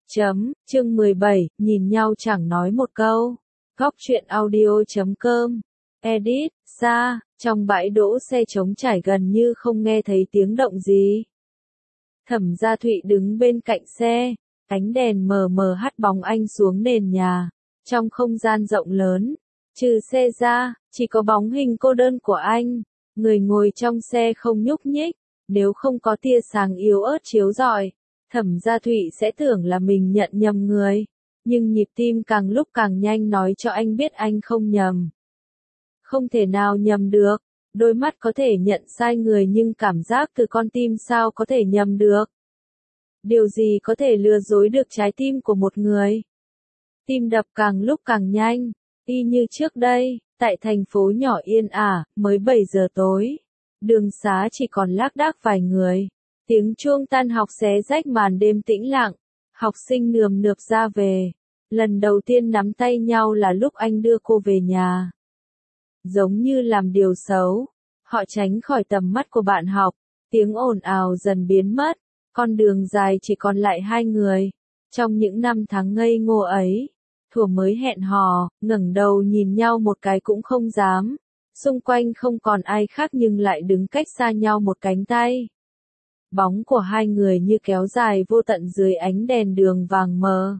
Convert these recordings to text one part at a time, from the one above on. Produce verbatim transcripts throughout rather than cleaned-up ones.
Chấm, chương mười bảy, nhìn nhau chẳng nói một câu. Góc truyện audio chấm com. Edit, Sa, trong bãi đỗ xe trống trải gần như không nghe thấy tiếng động gì. Thẩm Gia Thụy đứng bên cạnh xe, ánh đèn mờ mờ hắt bóng anh xuống nền nhà. Trong không gian rộng lớn, trừ xe ra, chỉ có bóng hình cô đơn của anh. Người ngồi trong xe không nhúc nhích, nếu không có tia sáng yếu ớt chiếu rọi, Thẩm Gia Thụy sẽ tưởng là mình nhận nhầm người. Nhưng nhịp tim càng lúc càng nhanh nói cho anh biết anh không nhầm. Không thể nào nhầm được, đôi mắt có thể nhận sai người nhưng cảm giác từ con tim sao có thể nhầm được. Điều gì có thể lừa dối được trái tim của một người? Tim đập càng lúc càng nhanh, y như trước đây, tại thành phố nhỏ yên ả, mới bảy giờ tối. Đường xá chỉ còn lác đác vài người. Tiếng chuông tan học xé rách màn đêm tĩnh lặng. Học sinh nườm nượp ra về. Lần đầu tiên nắm tay nhau là lúc anh đưa cô về nhà. Giống như làm điều xấu, họ tránh khỏi tầm mắt của bạn học. Tiếng ồn ào dần biến mất. Con đường dài chỉ còn lại hai người. Trong những năm tháng ngây ngô ấy, thuở mới hẹn hò, ngẩng đầu nhìn nhau một cái cũng không dám. Xung quanh không còn ai khác nhưng lại đứng cách xa nhau một cánh tay. Bóng của hai người như kéo dài vô tận dưới ánh đèn đường vàng mờ.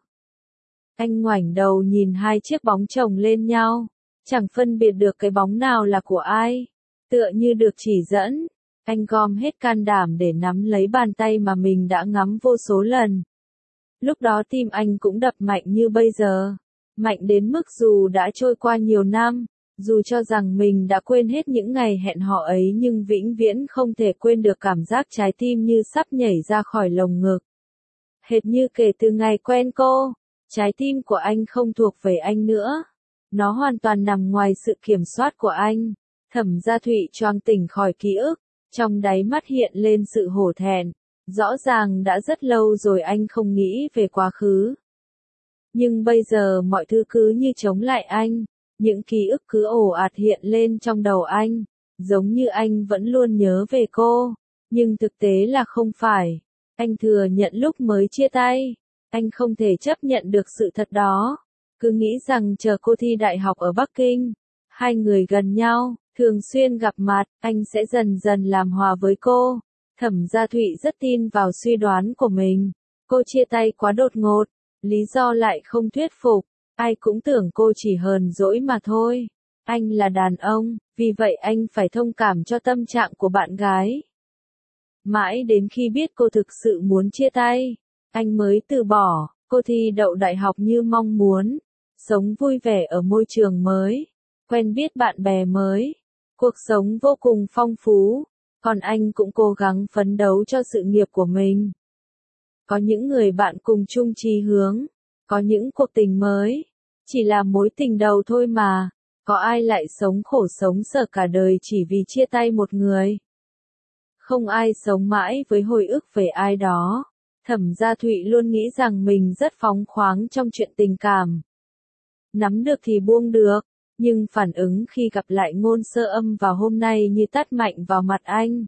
Anh ngoảnh đầu nhìn hai chiếc bóng chồng lên nhau, chẳng phân biệt được cái bóng nào là của ai. Tựa như được chỉ dẫn, anh gom hết can đảm để nắm lấy bàn tay mà mình đã ngắm vô số lần. Lúc đó tim anh cũng đập mạnh như bây giờ, mạnh đến mức dù đã trôi qua nhiều năm, dù cho rằng mình đã quên hết những ngày hẹn hò ấy nhưng vĩnh viễn không thể quên được cảm giác trái tim như sắp nhảy ra khỏi lồng ngực. Hệt như kể từ ngày quen cô, trái tim của anh không thuộc về anh nữa. Nó hoàn toàn nằm ngoài sự kiểm soát của anh. Thẩm Gia Thụy choàng tỉnh khỏi ký ức, trong đáy mắt hiện lên sự hổ thẹn. Rõ ràng đã rất lâu rồi anh không nghĩ về quá khứ. Nhưng bây giờ mọi thứ cứ như chống lại anh. Những ký ức cứ ồ ạt hiện lên trong đầu anh, giống như anh vẫn luôn nhớ về cô, nhưng thực tế là không phải. Anh thừa nhận lúc mới chia tay, anh không thể chấp nhận được sự thật đó. Cứ nghĩ rằng chờ cô thi đại học ở Bắc Kinh, hai người gần nhau, thường xuyên gặp mặt, anh sẽ dần dần làm hòa với cô. Thẩm Gia Thụy rất tin vào suy đoán của mình. Cô chia tay quá đột ngột, lý do lại không thuyết phục. Ai cũng tưởng cô chỉ hờn dỗi mà thôi. Anh là đàn ông, vì vậy anh phải thông cảm cho tâm trạng của bạn gái. Mãi đến khi biết cô thực sự muốn chia tay, anh mới từ bỏ. Cô thi đậu đại học như mong muốn, sống vui vẻ ở môi trường mới, quen biết bạn bè mới, cuộc sống vô cùng phong phú, còn anh cũng cố gắng phấn đấu cho sự nghiệp của mình. Có những người bạn cùng chung chí hướng, có những cuộc tình mới, chỉ là mối tình đầu thôi mà, có ai lại sống khổ sống sở cả đời chỉ vì chia tay một người. Không ai sống mãi với hồi ức về ai đó. Thẩm Gia Thụy luôn nghĩ rằng mình rất phóng khoáng trong chuyện tình cảm. Nắm được thì buông được, nhưng phản ứng khi gặp lại Ngôn Sơ Âm vào hôm nay như tát mạnh vào mặt anh.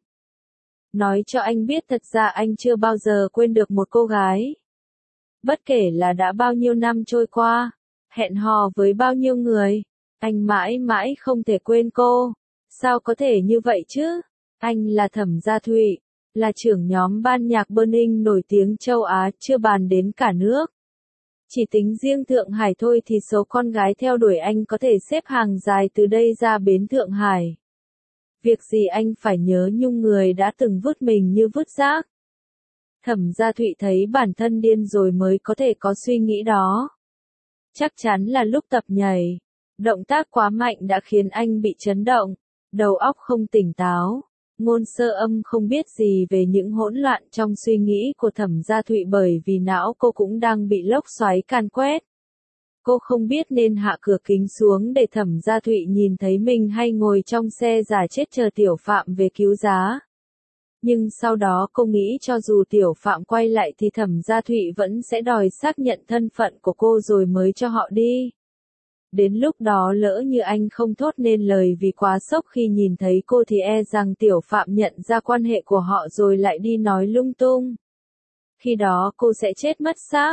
Nói cho anh biết thật ra anh chưa bao giờ quên được một cô gái. Bất kể là đã bao nhiêu năm trôi qua, hẹn hò với bao nhiêu người, anh mãi mãi không thể quên cô. Sao có thể như vậy chứ? Anh là Thẩm Gia Thụy, là trưởng nhóm ban nhạc Burning nổi tiếng châu Á, chưa bàn đến cả nước. Chỉ tính riêng Thượng Hải thôi thì số con gái theo đuổi anh có thể xếp hàng dài từ đây ra bến Thượng Hải. Việc gì anh phải nhớ nhung người đã từng vứt mình như vứt rác. Thẩm Gia Thụy thấy bản thân điên rồi mới có thể có suy nghĩ đó. Chắc chắn là lúc tập nhảy, động tác quá mạnh đã khiến anh bị chấn động, đầu óc không tỉnh táo. Ngôn Sơ Âm không biết gì về những hỗn loạn trong suy nghĩ của Thẩm Gia Thụy bởi vì não cô cũng đang bị lốc xoáy càn quét. Cô không biết nên hạ cửa kính xuống để Thẩm Gia Thụy nhìn thấy mình hay ngồi trong xe giả chết chờ Tiểu Phạm về cứu giá. Nhưng sau đó cô nghĩ cho dù Tiểu Phạm quay lại thì Thẩm Gia Thụy vẫn sẽ đòi xác nhận thân phận của cô rồi mới cho họ đi. Đến lúc đó lỡ như anh không thốt nên lời vì quá sốc khi nhìn thấy cô thì e rằng Tiểu Phạm nhận ra quan hệ của họ rồi lại đi nói lung tung. Khi đó cô sẽ chết mất xác.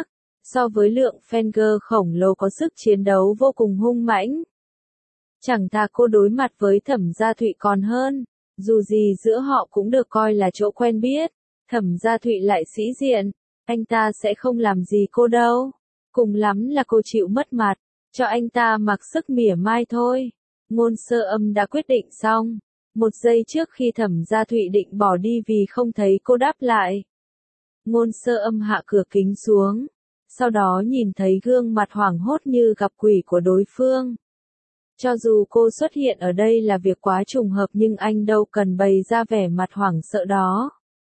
so với lượng Fenger khổng lồ có sức chiến đấu vô cùng hung mãnh. Chẳng thà cô đối mặt với Thẩm Gia Thụy còn hơn, dù gì giữa họ cũng được coi là chỗ quen biết, Thẩm Gia Thụy lại sĩ diện, anh ta sẽ không làm gì cô đâu, cùng lắm là cô chịu mất mặt, cho anh ta mặc sức mỉa mai thôi. Ngôn Sơ Âm đã quyết định xong, một giây trước khi Thẩm Gia Thụy định bỏ đi vì không thấy cô đáp lại. Ngôn Sơ Âm hạ cửa kính xuống, sau đó nhìn thấy gương mặt hoảng hốt như gặp quỷ của đối phương. Cho dù cô xuất hiện ở đây là việc quá trùng hợp nhưng anh đâu cần bày ra vẻ mặt hoảng sợ đó.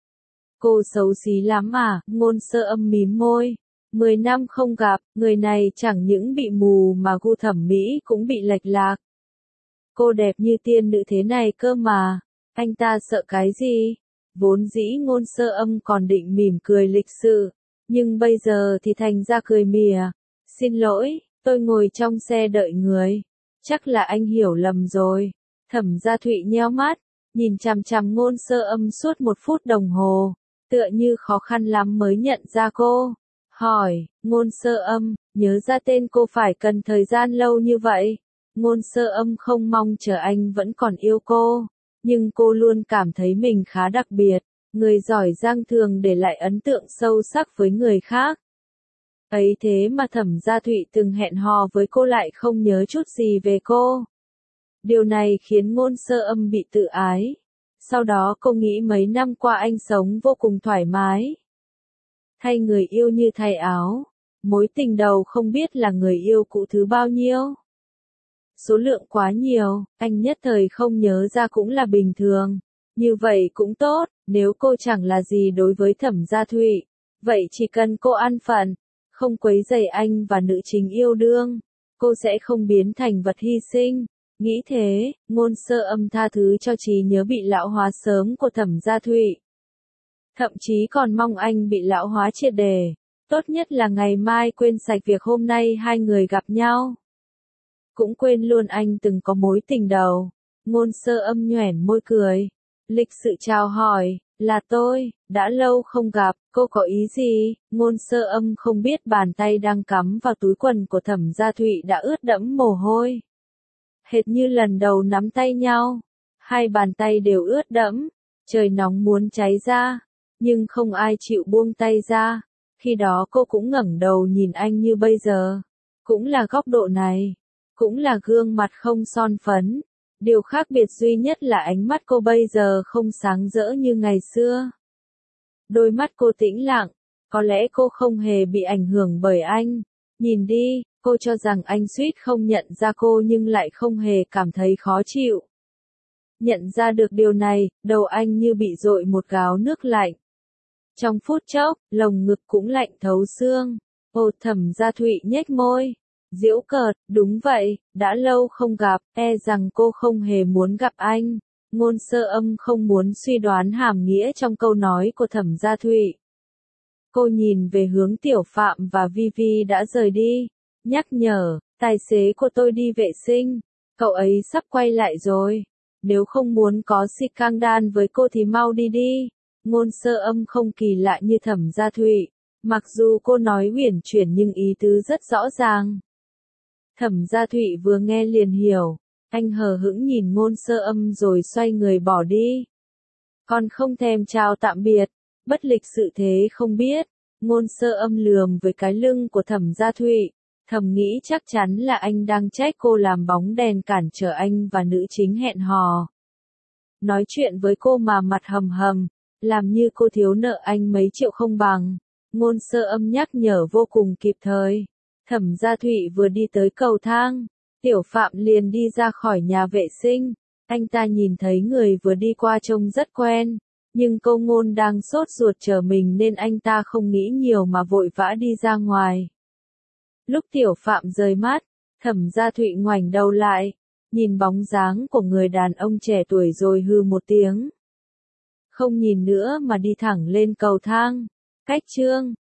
Cô xấu xí lắm à, Ngôn Sơ Âm mím môi. Mười năm không gặp, người này chẳng những bị mù mà gu thẩm mỹ cũng bị lệch lạc. Cô đẹp như tiên nữ thế này cơ mà, anh ta sợ cái gì? Vốn dĩ Ngôn Sơ Âm còn định mỉm cười lịch sự, nhưng bây giờ thì thành ra cười mỉa. Xin lỗi, tôi ngồi trong xe đợi người. Chắc là anh hiểu lầm rồi. Thẩm Gia Thụy nheo mắt, nhìn chằm chằm Ngôn Sơ Âm suốt một phút đồng hồ, tựa như khó khăn lắm mới nhận ra cô. Hỏi, Ngôn Sơ Âm, nhớ ra tên cô phải cần thời gian lâu như vậy. Ngôn Sơ Âm không mong chờ anh vẫn còn yêu cô, nhưng cô luôn cảm thấy mình khá đặc biệt, người giỏi giang thường để lại ấn tượng sâu sắc với người khác. Ấy thế mà Thẩm Gia Thụy từng hẹn hò với cô lại không nhớ chút gì về cô. Điều này khiến Ngôn Sơ Âm bị tự ái. Sau đó cô nghĩ mấy năm qua anh sống vô cùng thoải mái. Thay người yêu như thay áo, mối tình đầu không biết là người yêu cũ thứ bao nhiêu. Số lượng quá nhiều, anh nhất thời không nhớ ra cũng là bình thường. Như vậy cũng tốt, nếu cô chẳng là gì đối với Thẩm Gia Thụy, vậy chỉ cần cô an phận, không quấy rầy anh và nữ chính yêu đương, cô sẽ không biến thành vật hy sinh. Nghĩ thế, Ngôn Sơ Âm tha thứ cho trí nhớ bị lão hóa sớm của Thẩm Gia Thụy. Thậm chí còn mong anh bị lão hóa triệt để. Tốt nhất là ngày mai quên sạch việc hôm nay hai người gặp nhau. Cũng quên luôn anh từng có mối tình đầu. Ngôn Sơ Âm nhoẻn môi cười. Lịch sự chào hỏi, là tôi, đã lâu không gặp, cô có ý gì? Ngôn Sơ Âm không biết bàn tay đang cắm vào túi quần của Thẩm Gia Thụy đã ướt đẫm mồ hôi. Hệt như lần đầu nắm tay nhau, hai bàn tay đều ướt đẫm, trời nóng muốn cháy ra, nhưng không ai chịu buông tay ra. Khi đó cô cũng ngẩng đầu nhìn anh như bây giờ, cũng là góc độ này, cũng là gương mặt không son phấn. Điều khác biệt duy nhất là ánh mắt cô bây giờ không sáng rỡ như ngày xưa. Đôi mắt cô tĩnh lặng, có lẽ cô không hề bị ảnh hưởng bởi anh. Nhìn đi, cô cho rằng anh suýt không nhận ra cô nhưng lại không hề cảm thấy khó chịu. Nhận ra được điều này, đầu anh như bị dội một gáo nước lạnh. Trong phút chốc, lồng ngực cũng lạnh thấu xương. Ồ, Thẩm Gia Thụy nhếch môi. Giễu cợt, đúng vậy, đã lâu không gặp, e rằng cô không hề muốn gặp anh. Ngôn Sơ Âm không muốn suy đoán hàm nghĩa trong câu nói của Thẩm Gia Thụy. Cô nhìn về hướng Tiểu Phạm và Vi Vi đã rời đi, nhắc nhở, tài xế của tôi đi vệ sinh, cậu ấy sắp quay lại rồi. Nếu không muốn có scandal với cô thì mau đi đi. Ngôn Sơ Âm không kỳ lạ như Thẩm Gia Thụy, mặc dù cô nói uyển chuyển nhưng ý tứ rất rõ ràng. Thẩm Gia Thụy vừa nghe liền hiểu, anh hờ hững nhìn Ngôn Sơ Âm rồi xoay người bỏ đi. Còn không thèm chào tạm biệt, bất lịch sự thế không biết. Ngôn Sơ Âm lườm với cái lưng của Thẩm Gia Thụy, thầm nghĩ chắc chắn là anh đang trách cô làm bóng đèn cản trở anh và nữ chính hẹn hò. Nói chuyện với cô mà mặt hầm hầm, làm như cô thiếu nợ anh mấy triệu không bằng. Ngôn Sơ Âm nhắc nhở vô cùng kịp thời. Thẩm Gia Thụy vừa đi tới cầu thang, Tiểu Phạm liền đi ra khỏi nhà vệ sinh. Anh ta nhìn thấy người vừa đi qua trông rất quen, nhưng câu Ngôn đang sốt ruột chờ mình nên anh ta không nghĩ nhiều mà vội vã đi ra ngoài. Lúc Tiểu Phạm rời mắt, Thẩm Gia Thụy ngoảnh đầu lại, nhìn bóng dáng của người đàn ông trẻ tuổi rồi hừ một tiếng. Không nhìn nữa mà đi thẳng lên cầu thang. Cách chương